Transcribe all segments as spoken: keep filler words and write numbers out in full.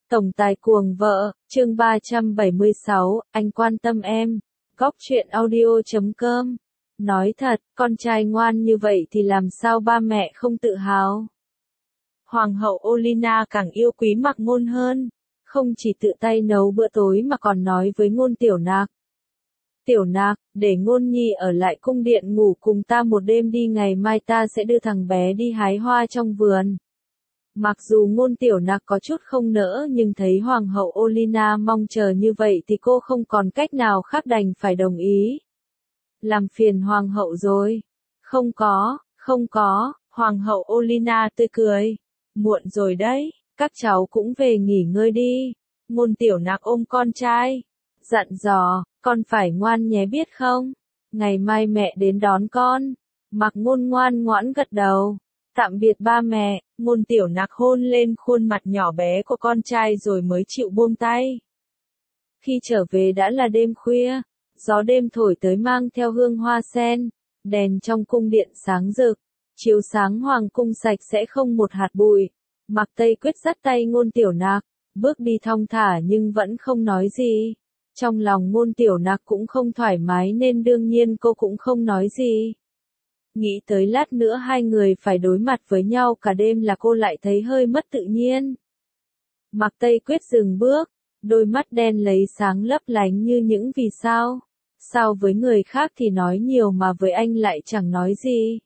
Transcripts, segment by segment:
Tổng tài cuồng vợ, chương ba trăm bảy mươi sáu, anh quan tâm em. Góc truyện audio chấm com. Nói thật, con trai ngoan như vậy thì làm sao ba mẹ không tự hào. Hoàng hậu Olenna càng yêu quý Mạc Ngôn hơn. Không chỉ tự tay nấu bữa tối mà còn nói với Ngôn Tiểu Nạc. Tiểu Nạc, để Ngôn Nhi ở lại cung điện ngủ cùng ta một đêm đi, ngày mai ta sẽ đưa thằng bé đi hái hoa trong vườn. Mặc dù Ngôn Tiểu Nạc có chút không nỡ nhưng thấy Hoàng hậu Olenna mong chờ như vậy thì cô không còn cách nào khác đành phải đồng ý. Làm phiền Hoàng hậu rồi. Không có, không có, Hoàng hậu Olenna tươi cười. Muộn rồi đấy, các cháu cũng về nghỉ ngơi đi. Ngôn Tiểu Nạc ôm con trai. Dặn dò, con phải ngoan nhé biết không? Ngày mai mẹ đến đón con. Mạc Ngôn ngoan ngoãn gật đầu. Tạm biệt ba mẹ, Ngôn Tiểu Nạc hôn lên khuôn mặt nhỏ bé của con trai rồi mới chịu buông tay. Khi trở về đã là đêm khuya, gió đêm thổi tới mang theo hương hoa sen, đèn trong cung điện sáng rực, chiếu sáng hoàng cung sạch sẽ không một hạt bụi. Mạc Tây Quyết dắt tay Ngôn Tiểu Nạc, bước đi thong thả nhưng vẫn không nói gì. Trong lòng Ngôn Tiểu Nạc cũng không thoải mái nên đương nhiên cô cũng không nói gì. Nghĩ tới lát nữa hai người phải đối mặt với nhau cả đêm là cô lại thấy hơi mất tự nhiên. Mạc Tây Quyết dừng bước, đôi mắt đen lấy sáng lấp lánh như những vì sao. Sao với người khác thì nói nhiều mà với anh lại chẳng nói gì.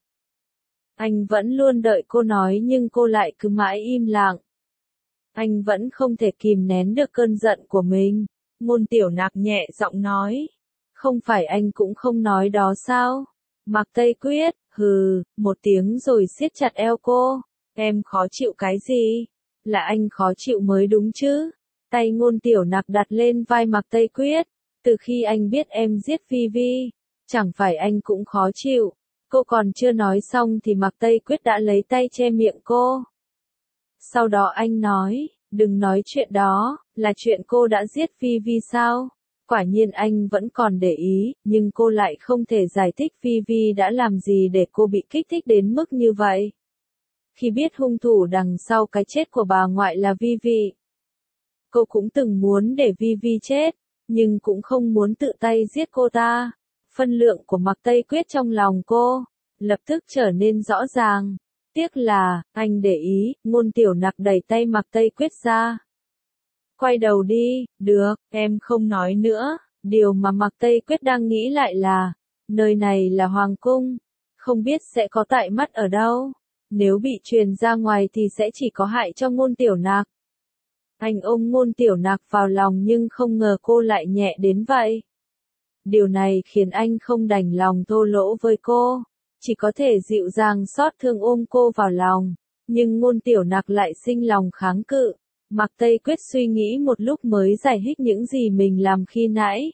Anh vẫn luôn đợi cô nói nhưng cô lại cứ mãi im lặng. Anh vẫn không thể kìm nén được cơn giận của mình. Ngôn Tiểu Nạc nhẹ giọng nói. Không phải anh cũng không nói đó sao? Mạc Tây Quyết, hừ, một tiếng rồi siết chặt eo cô. Em khó chịu cái gì? Là anh khó chịu mới đúng chứ? Tay Ngôn Tiểu Nạc đặt lên vai Mạc Tây Quyết. Từ khi anh biết em giết Vi Vi, chẳng phải anh cũng khó chịu. Cô còn chưa nói xong thì Mạc Tây Quyết đã lấy tay che miệng cô. Sau đó anh nói, đừng nói chuyện đó, là chuyện cô đã giết Vi Vi sao? Quả nhiên anh vẫn còn để ý, nhưng cô lại không thể giải thích Vi Vi đã làm gì để cô bị kích thích đến mức như vậy. Khi biết hung thủ đằng sau cái chết của bà ngoại là Vi Vi, cô cũng từng muốn để Vi Vi chết, nhưng cũng không muốn tự tay giết cô ta. Phân lượng của Mạc Tây Quyết trong lòng cô lập tức trở nên rõ ràng. Tiếc là, anh để ý, Ngôn Tiểu Nạc đẩy tay Mạc Tây Quyết ra. Quay đầu đi, được, em không nói nữa. Điều mà Mạc Tây Quyết đang nghĩ lại là, nơi này là hoàng cung, không biết sẽ có tại mắt ở đâu. Nếu bị truyền ra ngoài thì sẽ chỉ có hại cho Ngôn Tiểu Nạc. Anh ôm Ngôn Tiểu Nạc vào lòng nhưng không ngờ cô lại nhẹ đến vậy. Điều này khiến anh không đành lòng thô lỗ với cô, chỉ có thể dịu dàng xót thương ôm cô vào lòng. Nhưng Ngôn Tiểu Nạc lại sinh lòng kháng cự. Mạc Tây Quyết suy nghĩ một lúc mới giải thích những gì mình làm khi nãy.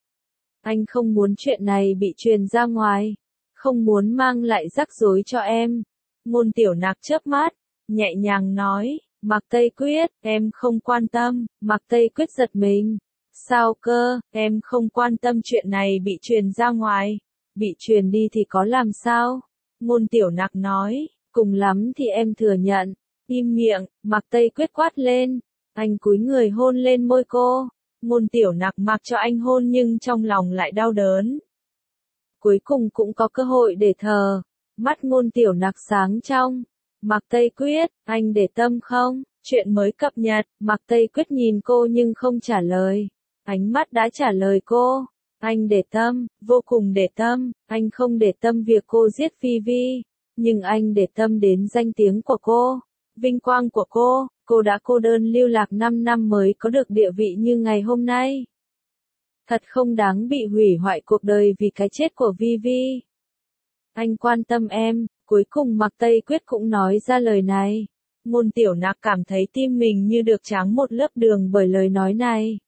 Anh không muốn chuyện này bị truyền ra ngoài, không muốn mang lại rắc rối cho em. Ngôn Tiểu Nạc chớp mắt, nhẹ nhàng nói, Mạc Tây Quyết, em không quan tâm. Mạc Tây Quyết giật mình. Sao cơ, em không quan tâm chuyện này bị truyền ra ngoài. Bị truyền đi thì có làm sao? Ngôn Tiểu Nạc nói, cùng lắm thì em thừa nhận. Im miệng, Mạc Tây Quyết quát lên. Anh cúi người hôn lên môi cô. Ngôn Tiểu Nạc mặc cho anh hôn nhưng trong lòng lại đau đớn. Cuối cùng cũng có cơ hội để thở. Mắt Ngôn Tiểu Nạc sáng trong. Mạc Tây Quyết, anh để tâm không? Chuyện mới cập nhật. Mạc Tây Quyết nhìn cô nhưng không trả lời. Ánh mắt đã trả lời cô. Anh để tâm, vô cùng để tâm. Anh không để tâm việc cô giết Vi Vi, nhưng anh để tâm đến danh tiếng của cô, vinh quang của cô. Cô đã cô đơn lưu lạc năm năm mới có được địa vị như ngày hôm nay. Thật không đáng bị hủy hoại cuộc đời vì cái chết của Vi Vi. Anh quan tâm em. Cuối cùng Mạc Tây Quyết cũng nói ra lời này. Ngôn Tiểu Nạc cảm thấy tim mình như được tráng một lớp đường bởi lời nói này.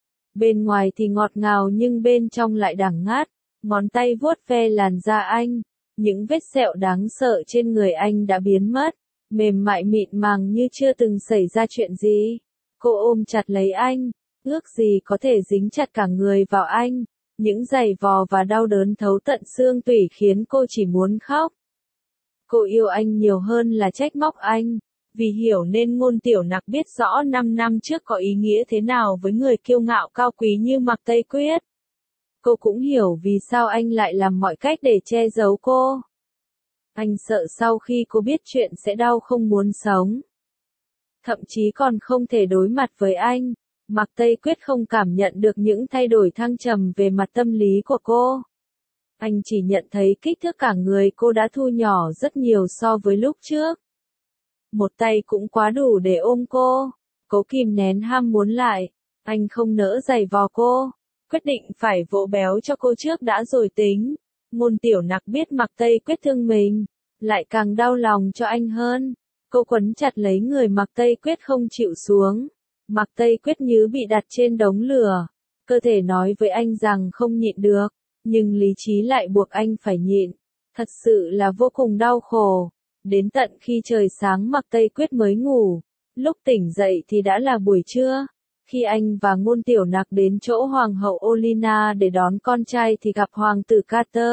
Bên ngoài thì ngọt ngào nhưng bên trong lại đắng ngắt. Ngón tay vuốt ve làn da anh. Những vết sẹo đáng sợ trên người anh đã biến mất. Mềm mại mịn màng như chưa từng xảy ra chuyện gì. Cô ôm chặt lấy anh. Ước gì có thể dính chặt cả người vào anh. Những giày vò và đau đớn thấu tận xương tủy khiến cô chỉ muốn khóc. Cô yêu anh nhiều hơn là trách móc anh. Vì hiểu nên Ngôn Tiểu Nặc biết rõ năm năm trước có ý nghĩa thế nào với người kiêu ngạo cao quý như Mạc Tây Quyết. Cô cũng hiểu vì sao anh lại làm mọi cách để che giấu cô. Anh sợ sau khi cô biết chuyện sẽ đau không muốn sống. Thậm chí còn không thể đối mặt với anh. Mạc Tây Quyết không cảm nhận được những thay đổi thăng trầm về mặt tâm lý của cô. Anh chỉ nhận thấy kích thước cả người cô đã thu nhỏ rất nhiều so với lúc trước. Một tay cũng quá đủ để ôm cô. Cố kìm nén ham muốn lại. Anh không nỡ giày vò cô. Quyết định phải vỗ béo cho cô trước đã rồi tính. Ngôn Tiểu Nặc biết Mạc Tây Quyết thương mình. Lại càng đau lòng cho anh hơn. Cô quấn chặt lấy người Mạc Tây Quyết không chịu xuống. Mạc Tây Quyết như bị đặt trên đống lửa. Cơ thể nói với anh rằng không nhịn được. Nhưng lý trí lại buộc anh phải nhịn. Thật sự là vô cùng đau khổ. Đến tận khi trời sáng Mạc Tây Quyết mới ngủ. Lúc tỉnh dậy thì đã là buổi trưa. Khi anh và Ngôn Tiểu Nặc đến chỗ Hoàng hậu Olenna để đón con trai thì gặp Hoàng tử Carter.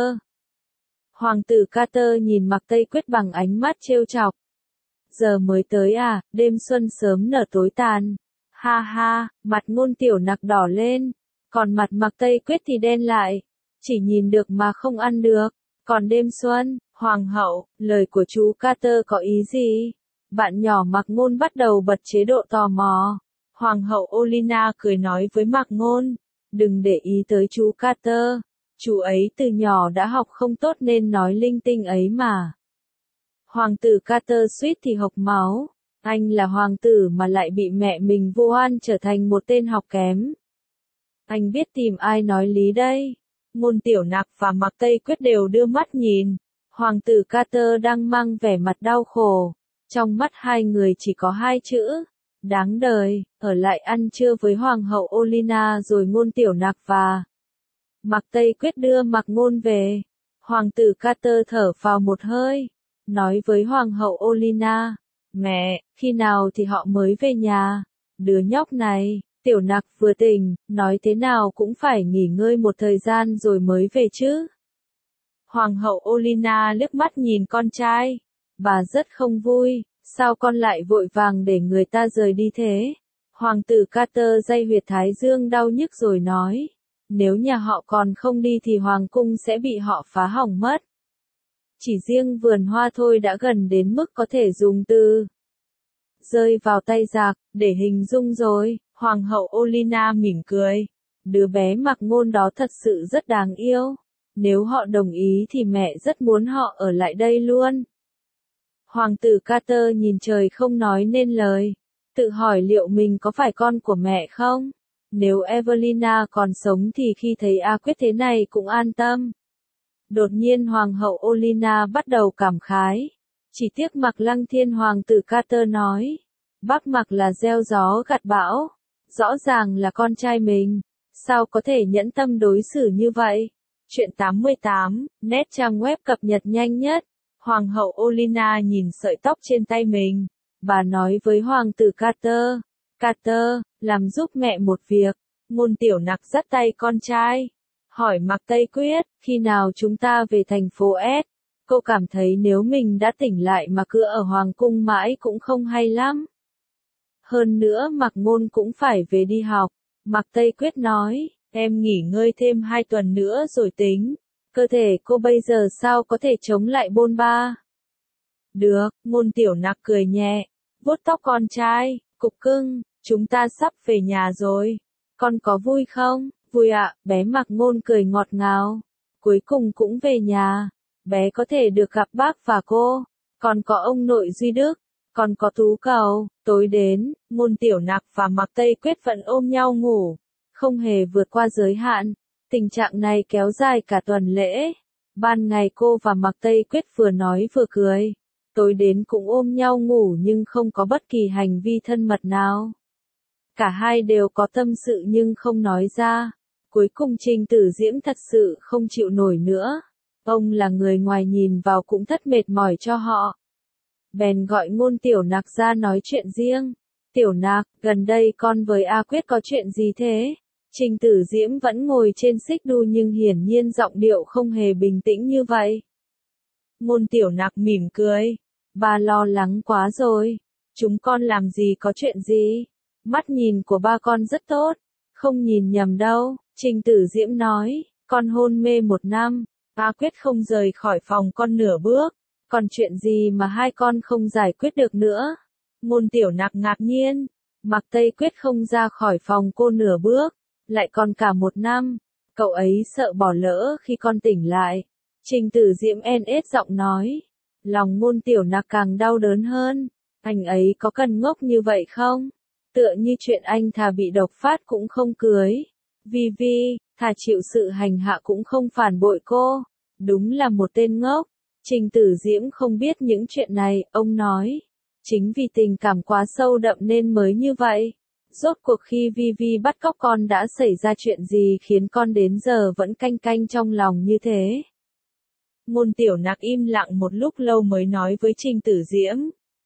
Hoàng tử Carter nhìn Mạc Tây Quyết bằng ánh mắt trêu chọc. Giờ mới tới à, đêm xuân sớm nở tối tàn. Ha ha, mặt Ngôn Tiểu Nặc đỏ lên. Còn mặt Mạc Tây Quyết thì đen lại. Chỉ nhìn được mà không ăn được. Còn đêm xuân, Hoàng hậu, lời của chú Carter có ý gì? Bạn nhỏ Mạc Ngôn bắt đầu bật chế độ tò mò. Hoàng hậu Olenna cười nói với Mạc Ngôn. Đừng để ý tới chú Carter. Chú ấy từ nhỏ đã học không tốt nên nói linh tinh ấy mà. Hoàng tử Carter suýt thì hộc máu. Anh là hoàng tử mà lại bị mẹ mình vu oan trở thành một tên học kém. Anh biết tìm ai nói lý đây. Ngôn Tiểu Nặc và Mạc Tây Quyết đều đưa mắt nhìn. Hoàng tử Carter đang mang vẻ mặt đau khổ. Trong mắt hai người chỉ có hai chữ. Đáng đời, ở lại ăn trưa với Hoàng hậu Olenna rồi Ngôn Tiểu Nặc và Mạc Tây Quyết đưa Mạc Ngôn về. Hoàng tử Carter thở phào một hơi. Nói với Hoàng hậu Olenna. Mẹ, khi nào thì họ mới về nhà? Đứa nhóc này, Tiểu Nặc vừa tỉnh, nói thế nào cũng phải nghỉ ngơi một thời gian rồi mới về chứ. Hoàng hậu Olenna liếc mắt nhìn con trai. Bà rất không vui, sao con lại vội vàng để người ta rời đi thế? Hoàng tử Carter day huyệt thái dương đau nhức rồi nói. Nếu nhà họ còn không đi thì hoàng cung sẽ bị họ phá hỏng mất. Chỉ riêng vườn hoa thôi đã gần đến mức có thể dùng từ rơi vào tay giặc để hình dung rồi. Hoàng hậu Olenna mỉm cười. Đứa bé Mạc Ngôn đó thật sự rất đáng yêu. Nếu họ đồng ý thì mẹ rất muốn họ ở lại đây luôn. Hoàng tử Carter nhìn trời không nói nên lời. Tự hỏi liệu mình có phải con của mẹ không? Nếu Evelina còn sống thì khi thấy A Quyết thế này cũng an tâm. Đột nhiên Hoàng hậu Olenna bắt đầu cảm khái. Chỉ tiếc Mạc Lăng Thiên Hoàng tử Carter nói. Bác Mạc là gieo gió gặt bão. Rõ ràng là con trai mình. Sao có thể nhẫn tâm đối xử như vậy? Chuyện tám mươi tám, net trang web cập nhật nhanh nhất. Hoàng hậu Olenna nhìn sợi tóc trên tay mình. Bà nói với Hoàng tử Carter. Carter, làm giúp mẹ một việc. Ngôn Tiểu Nặc dắt tay con trai. Hỏi Mạc Tây Quyết, khi nào chúng ta về thành phố S? Cô cảm thấy nếu mình đã tỉnh lại mà cứ ở Hoàng cung mãi cũng không hay lắm. Hơn nữa Mạc Ngôn cũng phải về đi học. Mạc Tây Quyết nói, em nghỉ ngơi thêm hai tuần nữa rồi tính. Cơ thể cô bây giờ sao có thể chống lại bôn ba? Được, Ngôn Tiểu Nặc cười nhẹ, vuốt tóc con trai, cục cưng, chúng ta sắp về nhà rồi. Con có vui không? Vui ạ, bé Mạc Ngôn cười ngọt ngào. Cuối cùng cũng về nhà. Bé có thể được gặp bác và cô. Còn có ông nội Duy Đức. Còn có Tú Cầu. Tối đến, Ngôn Tiểu Nặc và Mạc Tây Quyết vẫn ôm nhau ngủ. Không hề vượt qua giới hạn. Tình trạng này kéo dài cả tuần lễ. Ban ngày cô và Mạc Tây Quyết vừa nói vừa cười. Tối đến cũng ôm nhau ngủ nhưng không có bất kỳ hành vi thân mật nào. Cả hai đều có tâm sự nhưng không nói ra. Cuối cùng Trình Tử Diễm thật sự không chịu nổi nữa. Ông là người ngoài nhìn vào cũng thất mệt mỏi cho họ. Bèn gọi Ngôn Tiểu Nặc ra nói chuyện riêng. Tiểu Nặc, gần đây con với A Quyết có chuyện gì thế? Trình Tử Diễm vẫn ngồi trên xích đu nhưng hiển nhiên giọng điệu không hề bình tĩnh như vậy. Ngôn Tiểu Nặc mỉm cười. Bà lo lắng quá rồi. Chúng con làm gì có chuyện gì? Mắt nhìn của ba con rất tốt. Không nhìn nhầm đâu, Trình Tử Diễm nói, con hôn mê một năm, A Quyết không rời khỏi phòng con nửa bước. Còn chuyện gì mà hai con không giải quyết được nữa? Ngôn Tiểu Nặc ngạc nhiên, Mạc Tây Quyết không ra khỏi phòng cô nửa bước, lại còn cả một năm. Cậu ấy sợ bỏ lỡ khi con tỉnh lại. Trình Tử Diễm en ết giọng nói. Lòng Ngôn Tiểu Nặc càng đau đớn hơn. Anh ấy có cần ngốc như vậy không? Tựa như chuyện anh thà bị độc phát cũng không cưới. Vi Vi, thà chịu sự hành hạ cũng không phản bội cô. Đúng là một tên ngốc. Trình Tử Diễm không biết những chuyện này, ông nói. Chính vì tình cảm quá sâu đậm nên mới như vậy. Rốt cuộc khi Vi Vi bắt cóc con đã xảy ra chuyện gì khiến con đến giờ vẫn canh canh trong lòng như thế? Ngôn Tiểu Nặc im lặng một lúc lâu mới nói với Trình Tử Diễm.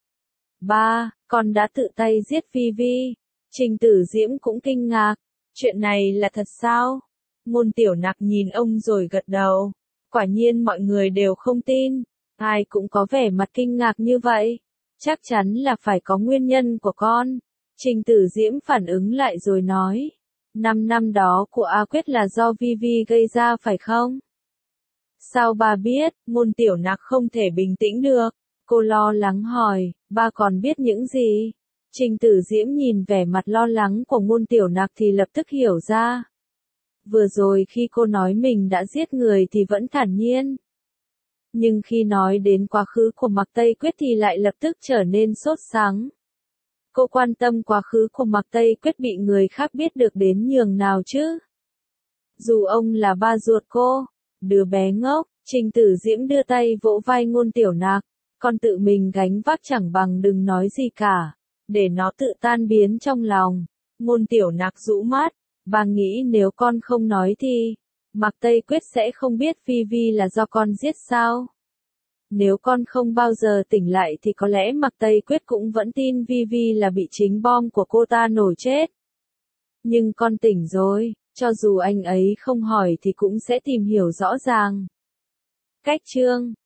Ba, con đã tự tay giết Vi Vi. Trình Tử Diễm cũng kinh ngạc. Chuyện này là thật sao? Ngôn Tiểu Nặc nhìn ông rồi gật đầu. Quả nhiên mọi người đều không tin. Ai cũng có vẻ mặt kinh ngạc như vậy. Chắc chắn là phải có nguyên nhân của con. Trình Tử Diễm phản ứng lại rồi nói. Năm năm đó của A Quyết là do Vi Vi gây ra phải không? Sao bà biết? Ngôn Tiểu Nặc không thể bình tĩnh được. Cô lo lắng hỏi, ba còn biết những gì? Trình Tử Diễm nhìn vẻ mặt lo lắng của Ngôn Tiểu Nặc thì lập tức hiểu ra. Vừa rồi khi cô nói mình đã giết người thì vẫn thản nhiên. Nhưng khi nói đến quá khứ của Mạc Tây Quyết thì lại lập tức trở nên sốt sắng. Cô quan tâm quá khứ của Mạc Tây Quyết bị người khác biết được đến nhường nào chứ? Dù ông là ba ruột cô, đứa bé ngốc, Trình Tử Diễm đưa tay vỗ vai Ngôn Tiểu Nặc. Con tự mình gánh vác chẳng bằng đừng nói gì cả, để nó tự tan biến trong lòng. Ngôn Tiểu Nặc rũ mắt, bà nghĩ nếu con không nói thì, Mạc Tây Quyết sẽ không biết Vi Vi là do con giết sao? Nếu con không bao giờ tỉnh lại thì có lẽ Mạc Tây Quyết cũng vẫn tin Vi Vi là bị chính bom của cô ta nổ chết. Nhưng con tỉnh rồi, cho dù anh ấy không hỏi thì cũng sẽ tìm hiểu rõ ràng. Cách chương